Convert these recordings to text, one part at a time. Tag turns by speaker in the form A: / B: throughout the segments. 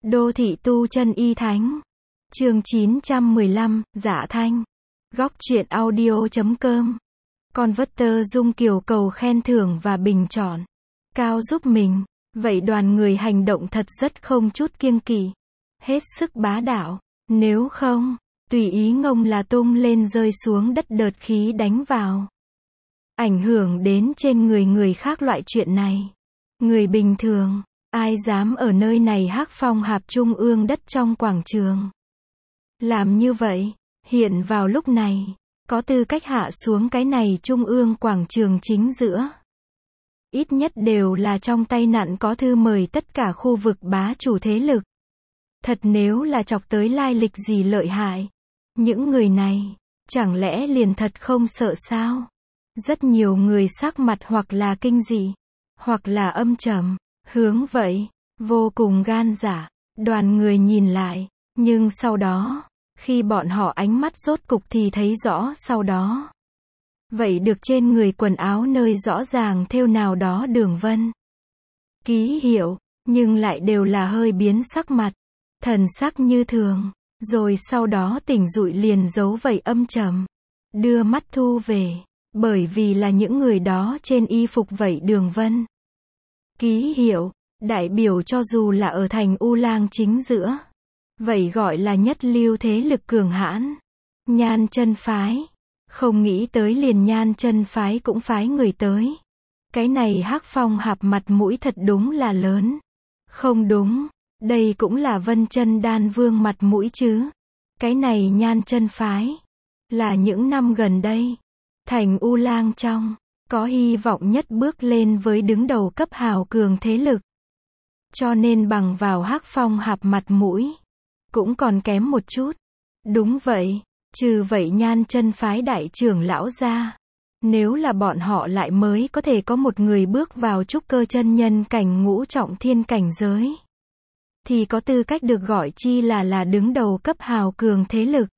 A: Đô thị tu chân y thánh. Chương 915, Dạ Thanh. Góc truyện audio.com. Converter Dung Kiều cầu khen thưởng và bình chọn. Cao giúp mình. Vậy đoàn người hành động thật rất không chút kiêng kỵ. Hết sức bá đạo. Nếu không, tùy ý ngông là tung lên rơi xuống đất đợt khí đánh vào. Ảnh hưởng đến trên người khác loại chuyện này. Người bình thường, ai dám ở nơi này hắc phong hạp trung ương đất trong quảng trường. Làm như vậy, hiện vào lúc này, có tư cách hạ xuống cái này trung ương quảng trường chính giữa. Ít nhất đều là trong tay nặn có thư mời tất cả khu vực bá chủ thế lực. Thật nếu là chọc tới lai lịch gì lợi hại. Những người này, chẳng lẽ liền thật không sợ sao? Rất nhiều người sắc mặt hoặc là kinh dị, hoặc là âm trầm, hướng vậy, vô cùng gan dạ. Đoàn người nhìn lại, nhưng sau đó, khi bọn họ ánh mắt rốt cục thì thấy rõ sau đó. Vậy được trên người quần áo nơi rõ ràng thêu nào đó đường vân. Ký hiệu, nhưng lại đều là hơi biến sắc mặt, thần sắc như thường, rồi sau đó tỉnh dụi liền giấu vậy âm trầm. Đưa mắt thu về, bởi vì là những người đó trên y phục vậy đường vân. Ký hiệu, đại biểu cho dù là ở thành U Lang chính giữa. Vậy gọi là nhất lưu thế lực cường hãn. Nhan chân phái. Không nghĩ tới liền nhan chân phái cũng phái người tới. Cái này hắc phong hạp mặt mũi thật đúng là lớn. Không đúng, đây cũng là Vân Chân Đan Vương mặt mũi chứ. Cái này nhan chân phái. Là những năm gần đây. Thành U Lang trong, có hy vọng nhất bước lên với đứng đầu cấp hào cường thế lực. Cho nên bằng vào hắc phong hạp mặt mũi. Cũng còn kém một chút. Đúng vậy, trừ vậy nhan chân phái đại trưởng lão ra. Nếu là bọn họ lại mới có thể có một người bước vào trúc cơ chân nhân cảnh ngũ trọng thiên cảnh giới. Thì có tư cách được gọi chi là đứng đầu cấp hào cường thế lực.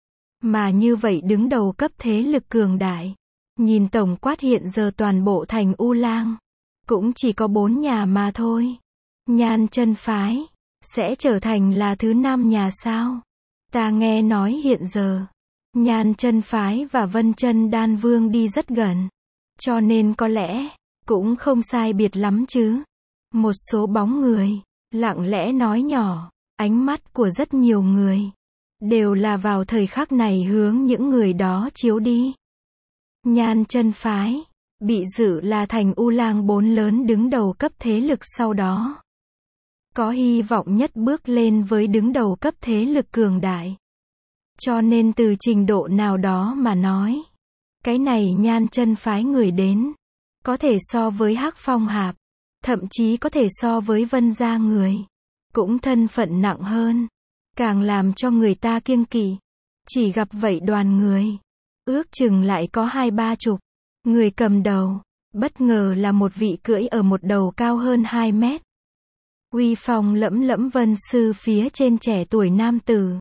A: Mà như vậy đứng đầu cấp thế lực cường đại. Nhìn tổng quát hiện giờ toàn bộ thành U Lang. Cũng chỉ có 4 nhà mà thôi. Nhan chân phái. Sẽ trở thành là thứ 5 nhà sao? Ta nghe nói hiện giờ, Nhan chân phái và Vân Chân Đan Vương đi rất gần. Cho nên có lẽ, cũng không sai biệt lắm chứ. Một số bóng người, lặng lẽ nói nhỏ, ánh mắt của rất nhiều người, đều là vào thời khắc này hướng những người đó chiếu đi. Nhan chân phái, bị dự là thành U Lang 4 lớn đứng đầu cấp thế lực sau đó. Có hy vọng nhất bước lên với đứng đầu cấp thế lực cường đại. Cho nên từ trình độ nào đó mà nói, cái này nhan chân phái người đến, có thể so với hắc phong hạp, thậm chí có thể so với Vân gia người, cũng thân phận nặng hơn, càng làm cho người ta kiêng kỵ. Chỉ gặp vậy đoàn người, ước chừng lại có 20-30 người cầm đầu, bất ngờ là một vị cưỡi ở một đầu cao hơn 2 mét. Uy phong lẫm lẫm vân sư phía trên trẻ tuổi nam tử.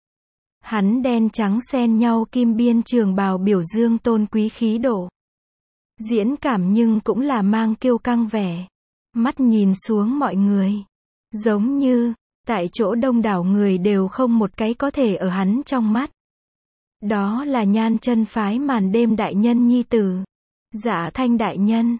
A: Hắn đen trắng xen nhau kim biên trường bào biểu dương tôn quý khí độ. Diễn cảm nhưng cũng là mang kiêu căng vẻ. Mắt nhìn xuống mọi người. Giống như, tại chỗ đông đảo người đều không một cái có thể ở hắn trong mắt. Đó là nhan chân phái màn đêm đại nhân nhi tử. Dạ Thanh đại nhân,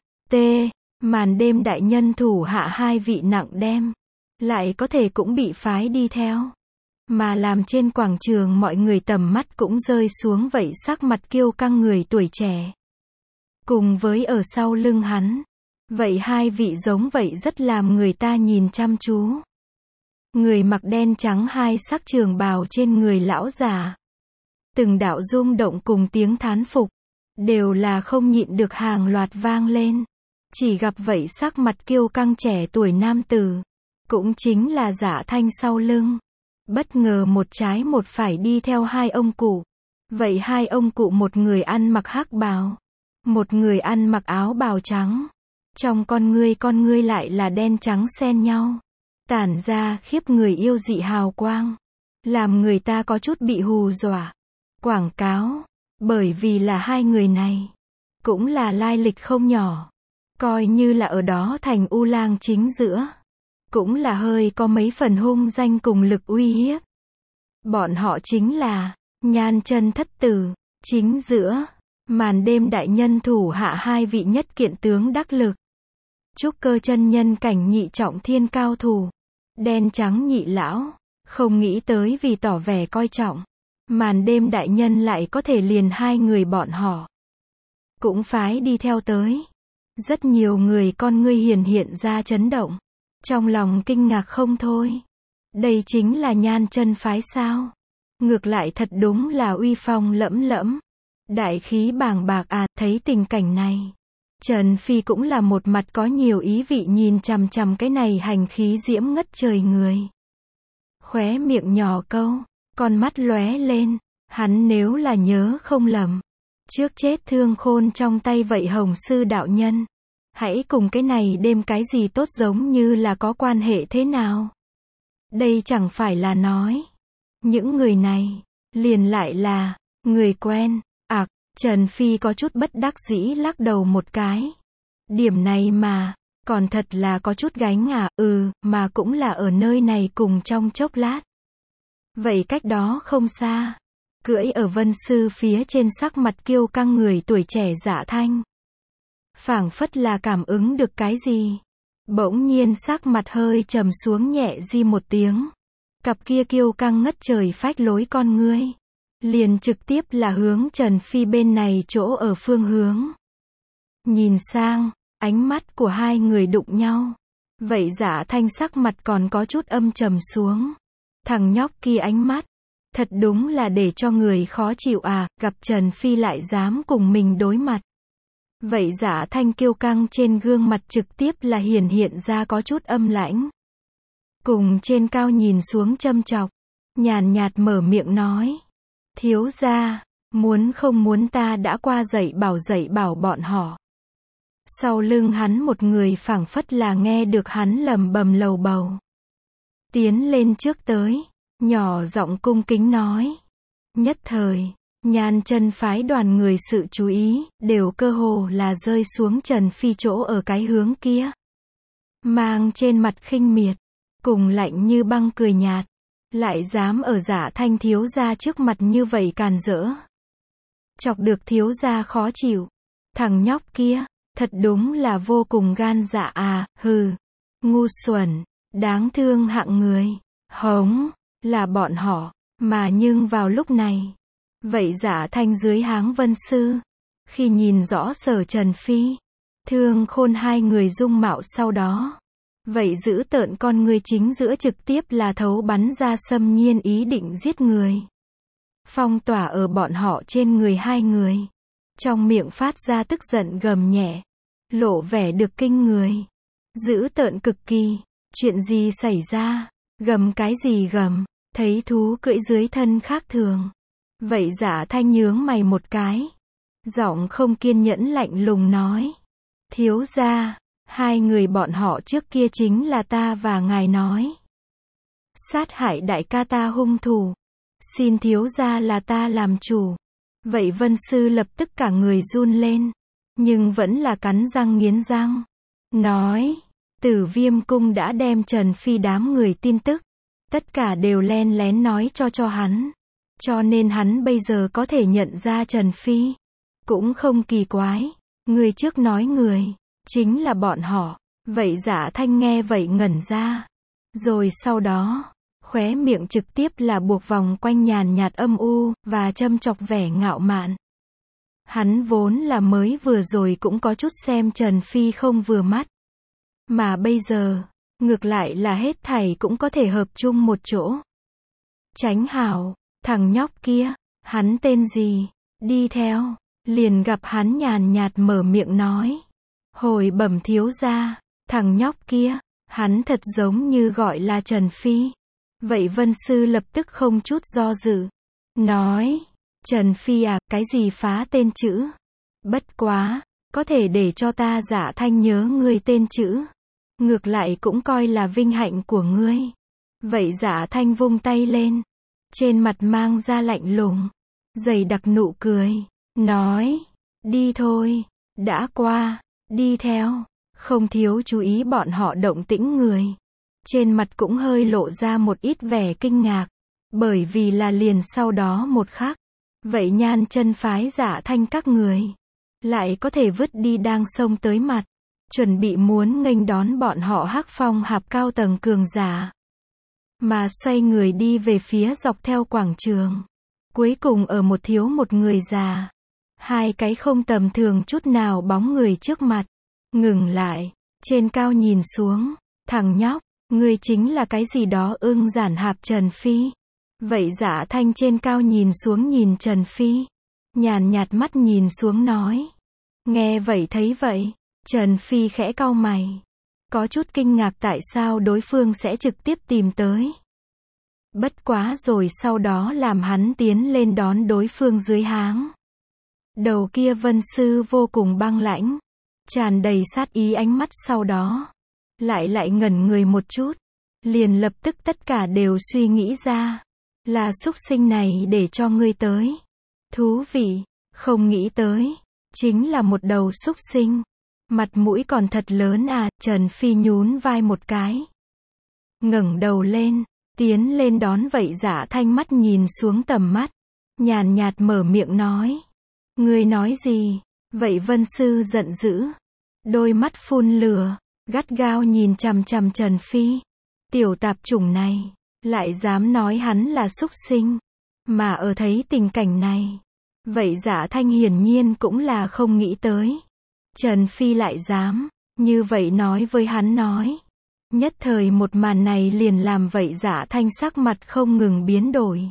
A: màn đêm đại nhân thủ hạ 2 vị nặng đem, lại có thể cũng bị phái đi theo. Mà làm trên quảng trường mọi người tầm mắt cũng rơi xuống vậy sắc mặt kiêu căng người tuổi trẻ. Cùng với ở sau lưng hắn, vậy 2 vị giống vậy rất làm người ta nhìn chăm chú. Người mặc đen trắng 2 sắc trường bào trên người lão già. Từng đạo rung động cùng tiếng thán phục, đều là không nhịn được hàng loạt vang lên. Chỉ gặp vậy sắc mặt kiêu căng trẻ tuổi nam tử, cũng chính là Dạ Thanh sau lưng. Bất ngờ một trái một phải đi theo 2 ông cụ. Vậy 2 ông cụ một người ăn mặc hắc bào, một người ăn mặc áo bào trắng. Trong con ngươi lại là đen trắng xen nhau, tản ra khiếp người yêu dị hào quang, làm người ta có chút bị hù dọa. Quảng cáo, bởi vì là 2 người này, cũng là lai lịch không nhỏ. Coi như là ở đó thành U Lang chính giữa, cũng là hơi có mấy phần hung danh cùng lực uy hiếp. Bọn họ chính là Nhan Chân thất tử, chính giữa màn đêm đại nhân thủ hạ hai vị nhất kiện tướng đắc lực. Trúc Cơ chân nhân cảnh nhị trọng thiên cao thủ, đen trắng nhị lão, không nghĩ tới vì tỏ vẻ coi trọng, màn đêm đại nhân lại có thể liền hai người bọn họ cũng phái đi theo tới. Rất nhiều người con ngươi hiện ra chấn động, trong lòng kinh ngạc không thôi. Đây chính là Nhan Chân phái sao? Ngược lại thật đúng là uy phong lẫm lẫm, đại khí bàng bạc à. Thấy tình cảnh này, Trần Phi cũng là một mặt có nhiều ý vị nhìn chằm chằm cái này hành khí diễm ngất trời người. Khóe miệng nhỏ câu, con mắt lóe lên, hắn nếu là nhớ không lầm, trước chết Thương Khôn trong tay vậy Hồng sư đạo nhân, hãy cùng cái này đêm cái gì tốt giống như là có quan hệ thế nào? Đây chẳng phải là nói, những người này, liền lại là người quen. Trần Phi có chút bất đắc dĩ lắc đầu một cái. Điểm này mà, còn thật là có chút gánh à, mà cũng là ở nơi này cùng trong chốc lát. Vậy cách đó không xa, cưỡi ở Vân Sư phía trên sắc mặt kiêu căng người tuổi trẻ Dạ Thanh. Phảng phất là cảm ứng được cái gì. Bỗng nhiên sắc mặt hơi trầm xuống nhẹ di một tiếng. Cặp kia kiêu căng ngất trời phách lối con ngươi. Liền trực tiếp là hướng Trần Phi bên này chỗ ở phương hướng. Nhìn sang, ánh mắt của hai người đụng nhau. Vậy Dạ Thanh sắc mặt còn có chút âm trầm xuống. Thằng nhóc kia ánh mắt, thật đúng là để cho người khó chịu à, gặp Trần Phi lại dám cùng mình đối mặt. Vậy Dạ Thanh kiêu căng trên gương mặt trực tiếp là hiện ra có chút âm lãnh. Cùng trên cao nhìn xuống châm chọc, nhàn nhạt mở miệng nói. Thiếu gia, muốn không muốn ta đã qua dạy bảo bọn họ. Sau lưng hắn một người phảng phất là nghe được hắn lầm bầm lầu bầu. Tiến lên trước tới, nhỏ giọng cung kính nói. Nhất thời, Nhan Chân phái đoàn người sự chú ý, đều cơ hồ là rơi xuống Trần Phi chỗ ở cái hướng kia. Mang trên mặt khinh miệt, cùng lạnh như băng cười nhạt. Lại dám ở Dạ Thanh thiếu gia trước mặt như vậy càn rỡ. Chọc được thiếu gia khó chịu. Thằng nhóc kia, thật đúng là vô cùng gan dạ à, ngu xuẩn, đáng thương hạng người. Hống, là bọn họ, mà nhưng vào lúc này. Vậy Dạ Thanh dưới háng Vân Sư, khi nhìn rõ Sở Trần Phi, Thương Khôn hai người dung mạo sau đó. Vậy giữ tợn con người chính giữa trực tiếp là thấu bắn ra xâm nhiên ý định giết người. Phong tỏa ở bọn họ trên người hai người. Trong miệng phát ra tức giận gầm nhẹ. Lộ vẻ được kinh người. Giữ tợn cực kỳ. Chuyện gì xảy ra? Gầm cái gì gầm? Thấy thú cưỡi dưới thân khác thường. Vậy Dạ Thanh nhướng mày một cái. Giọng không kiên nhẫn lạnh lùng nói. Thiếu gia. Hai người bọn họ trước kia chính là ta và ngài nói. Sát hại đại ca ta hung thủ. Xin thiếu gia là ta làm chủ. Vậy Vân Sư lập tức cả người run lên. Nhưng vẫn là cắn răng nghiến răng. Nói, Tử Viêm Cung đã đem Trần Phi đám người tin tức. Tất cả đều len lén nói cho hắn. Cho nên hắn bây giờ có thể nhận ra Trần Phi. Cũng không kỳ quái. Người trước nói người. Chính là bọn họ. Vậy Dạ Thanh nghe vậy ngẩn ra. Rồi sau đó, khóe miệng trực tiếp là buộc vòng quanh nhàn nhạt âm u, và châm chọc vẻ ngạo mạn. Hắn vốn là mới vừa rồi cũng có chút xem Trần Phi không vừa mắt. Mà bây giờ, ngược lại là hết thảy cũng có thể hợp chung một chỗ. Tránh hảo, thằng nhóc kia, hắn tên gì? Đi theo, liền gặp hắn nhàn nhạt mở miệng nói. Hồi bẩm thiếu gia, thằng nhóc kia, hắn thật giống như gọi là Trần Phi. Vậy Vân Sư lập tức không chút do dự. Nói, Trần Phi à, cái gì phá tên chữ? Bất quá, có thể để cho ta Dạ Thanh nhớ ngươi tên chữ. Ngược lại cũng coi là vinh hạnh của ngươi. Vậy Dạ Thanh vung tay lên. Trên mặt mang ra lạnh lùng. Dày đặc nụ cười. Nói, đi thôi, đã qua. Đi theo, không thiếu chú ý bọn họ động tĩnh người. trên mặt cũng hơi lộ ra một ít vẻ kinh ngạc, bởi vì là liền sau đó một khắc, vậy Nhan chân phái Dạ Thanh các người lại có thể vứt đi đang xông tới mặt, chuẩn bị muốn nghênh đón bọn họ Hắc Phong Hạp cao tầng cường giả, mà xoay người đi về phía dọc theo quảng trường. Cuối cùng ở một thiếu một người già, hai cái không tầm thường chút nào bóng người trước mặt, ngừng lại, trên cao nhìn xuống, thằng nhóc, ngươi chính là cái gì đó Ưng Giản Hạp Trần Phi. Vậy Dạ Thanh trên cao nhìn xuống nhìn Trần Phi, nhàn nhạt mắt nhìn xuống nói. Nghe vậy thấy vậy, Trần Phi khẽ cau mày, có chút kinh ngạc tại sao đối phương sẽ trực tiếp tìm tới. Bất quá rồi sau đó làm hắn tiến lên đón đối phương dưới háng. Đầu kia Vân Sư vô cùng băng lãnh, tràn đầy sát ý ánh mắt sau đó. Lại ngẩn người một chút, liền lập tức tất cả đều suy nghĩ ra. Là súc sinh này để cho ngươi tới. Thú vị, không nghĩ tới. Chính là một đầu súc sinh. Mặt mũi còn thật lớn à, Trần Phi nhún vai một cái. Ngẩng đầu lên, tiến lên đón vậy Dạ Thanh mắt nhìn xuống tầm mắt. Nhàn nhạt mở miệng nói. Ngươi nói gì? Vậy Vân Sư giận dữ. Đôi mắt phun lửa, gắt gao nhìn chằm chằm Trần Phi. Tiểu tạp chủng này, lại dám nói hắn là súc sinh. Mà ở thấy tình cảnh này, vậy Dạ Thanh hiển nhiên cũng là không nghĩ tới. Trần Phi lại dám, như vậy nói với hắn nói. Nhất thời một màn này liền làm vậy Dạ Thanh sắc mặt không ngừng biến đổi.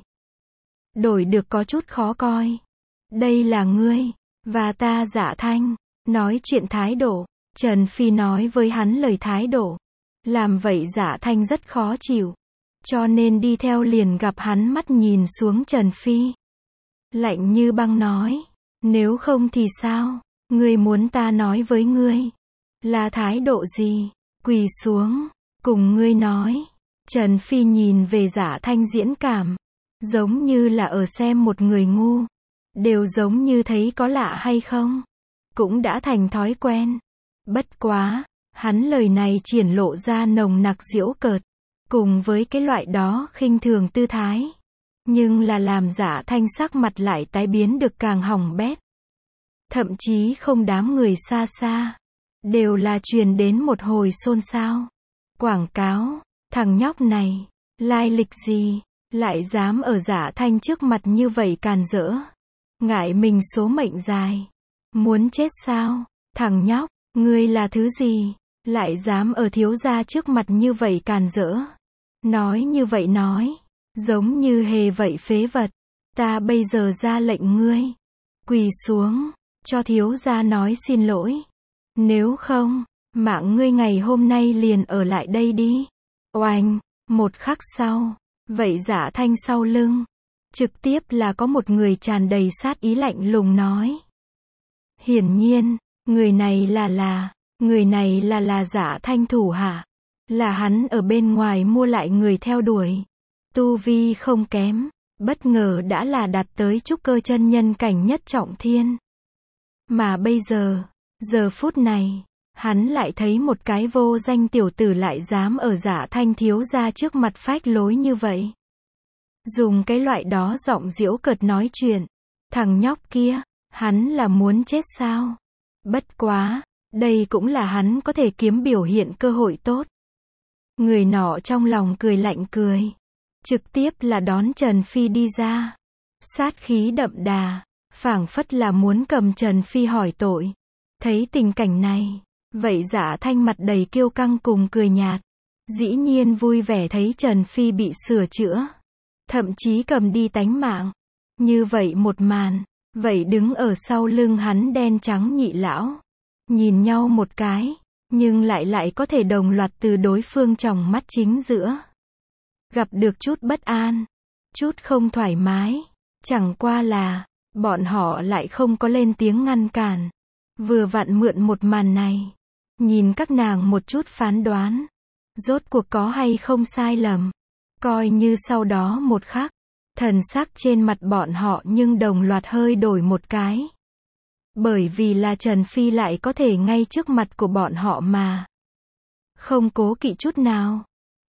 A: Đổi được có chút khó coi. Đây là ngươi, và ta Dạ Thanh, nói chuyện thái độ. Trần Phi nói với hắn lời thái độ. Làm vậy Dạ Thanh rất khó chịu. Cho nên đi theo liền gặp hắn mắt nhìn xuống Trần Phi. Lạnh như băng nói. Nếu không thì sao? Ngươi muốn ta nói với ngươi. Là thái độ gì? Quỳ xuống. Cùng ngươi nói. Trần Phi nhìn về Dạ Thanh diễn cảm. Giống như là ở xem một người ngu. Đều giống như thấy có lạ hay không? Cũng đã thành thói quen. Bất quá, hắn lời này triển lộ ra nồng nặc giễu cợt, cùng với cái loại đó khinh thường tư thái. Nhưng là làm Dạ Thanh sắc mặt lại tái biến được càng hỏng bét. Thậm chí không đám người xa xa, đều là truyền đến một hồi xôn xao. Quảng cáo, thằng nhóc này, lai lịch gì, lại dám ở Dạ Thanh trước mặt như vậy càn rỡ. Ngại mình số mệnh dài. Muốn chết sao, thằng nhóc. Ngươi là thứ gì? Lại dám ở thiếu gia trước mặt như vậy càn rỡ. Nói như vậy nói. Giống như hề vậy phế vật. Ta bây giờ ra lệnh ngươi. Quỳ xuống. Cho thiếu gia nói xin lỗi. Nếu không, mạng ngươi ngày hôm nay liền ở lại đây đi. Oanh. Một khắc sau. Vậy Dạ Thanh sau lưng. Trực tiếp là có một người tràn đầy sát ý lạnh lùng nói. Hiển nhiên. Người này là Dạ Thanh thủ hạ. Là hắn ở bên ngoài mua lại người theo đuổi. Tu vi không kém. Bất ngờ đã là đạt tới trúc cơ chân nhân cảnh nhất trọng thiên. Mà bây giờ, giờ phút này, hắn lại thấy một cái vô danh tiểu tử lại dám ở Dạ Thanh thiếu gia trước mặt phách lối như vậy. Dùng cái loại đó giọng giễu cợt nói chuyện. Thằng nhóc kia, hắn là muốn chết sao? Bất quá, đây cũng là hắn có thể kiếm biểu hiện cơ hội tốt. Người nọ trong lòng cười lạnh cười. Trực tiếp là đón Trần Phi đi ra. Sát khí đậm đà, phảng phất là muốn cầm Trần Phi hỏi tội. Thấy tình cảnh này, vậy Dạ Thanh mặt đầy kiêu căng cùng cười nhạt. Dĩ nhiên vui vẻ thấy Trần Phi bị sửa chữa. Thậm chí cầm đi tánh mạng. Như vậy một màn. Vậy đứng ở sau lưng hắn đen trắng nhị lão. Nhìn nhau một cái. Nhưng lại có thể đồng loạt từ đối phương tròng mắt chính giữa. Gặp được chút bất an. Chút không thoải mái. Chẳng qua là, bọn họ lại không có lên tiếng ngăn cản. Vừa vặn mượn một màn này. Nhìn các nàng một chút phán đoán. Rốt cuộc có hay không sai lầm. Coi như sau đó một khắc. Thần sắc trên mặt bọn họ nhưng đồng loạt hơi đổi một cái. Bởi vì là Trần Phi lại có thể ngay trước mặt của bọn họ mà. Không cố kỵ chút nào.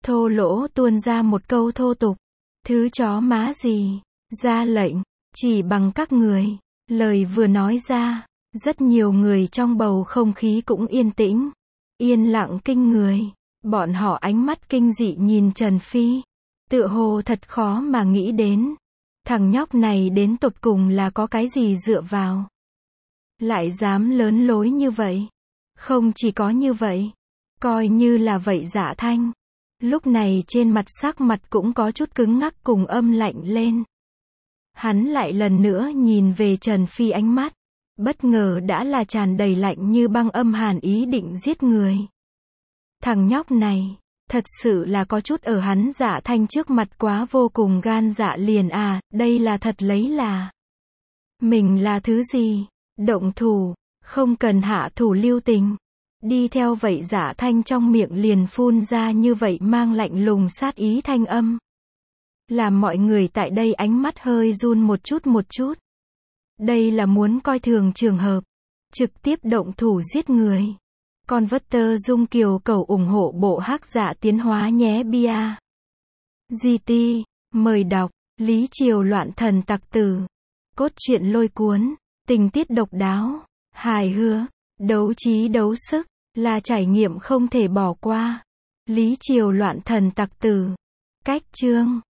A: Thô lỗ tuôn ra một câu thô tục. Thứ chó má gì? Ra lệnh. Chỉ bằng các người. Lời vừa nói ra, rất nhiều người trong bầu không khí cũng yên tĩnh. Yên lặng kinh người. Bọn họ ánh mắt kinh dị nhìn Trần Phi. Tựa hồ thật khó mà nghĩ đến. Thằng nhóc này đến tột cùng là có cái gì dựa vào. Lại dám lớn lối như vậy. Không chỉ có như vậy. Coi như là vậy Dạ Thanh. Lúc này trên mặt sắc mặt cũng có chút cứng ngắc cùng âm lạnh lên. Hắn lại lần nữa nhìn về Trần Phi ánh mắt. Bất ngờ đã là tràn đầy lạnh như băng âm hàn ý định giết người. Thằng nhóc này, thật sự là có chút ở hắn Dạ Thanh trước mặt quá vô cùng gan dạ liền à, đây là thật lấy là. Mình là thứ gì? Động thủ, không cần hạ thủ lưu tình. Đi theo vậy Dạ Thanh trong miệng liền phun ra như vậy mang lạnh lùng sát ý thanh âm. Làm mọi người tại đây ánh mắt hơi run một chút. Đây là muốn coi thường trường hợp. Trực tiếp động thủ giết người. Con vất tơ Dung Kiều cầu ủng hộ bộ Hắc Dạ tiến hóa nhé bia. GT, mời đọc, Lý Triều loạn thần tặc tử. Cốt truyện lôi cuốn, tình tiết độc đáo, hài hước, đấu trí đấu sức, là trải nghiệm không thể bỏ qua. Lý Triều loạn thần tặc tử. Cách chương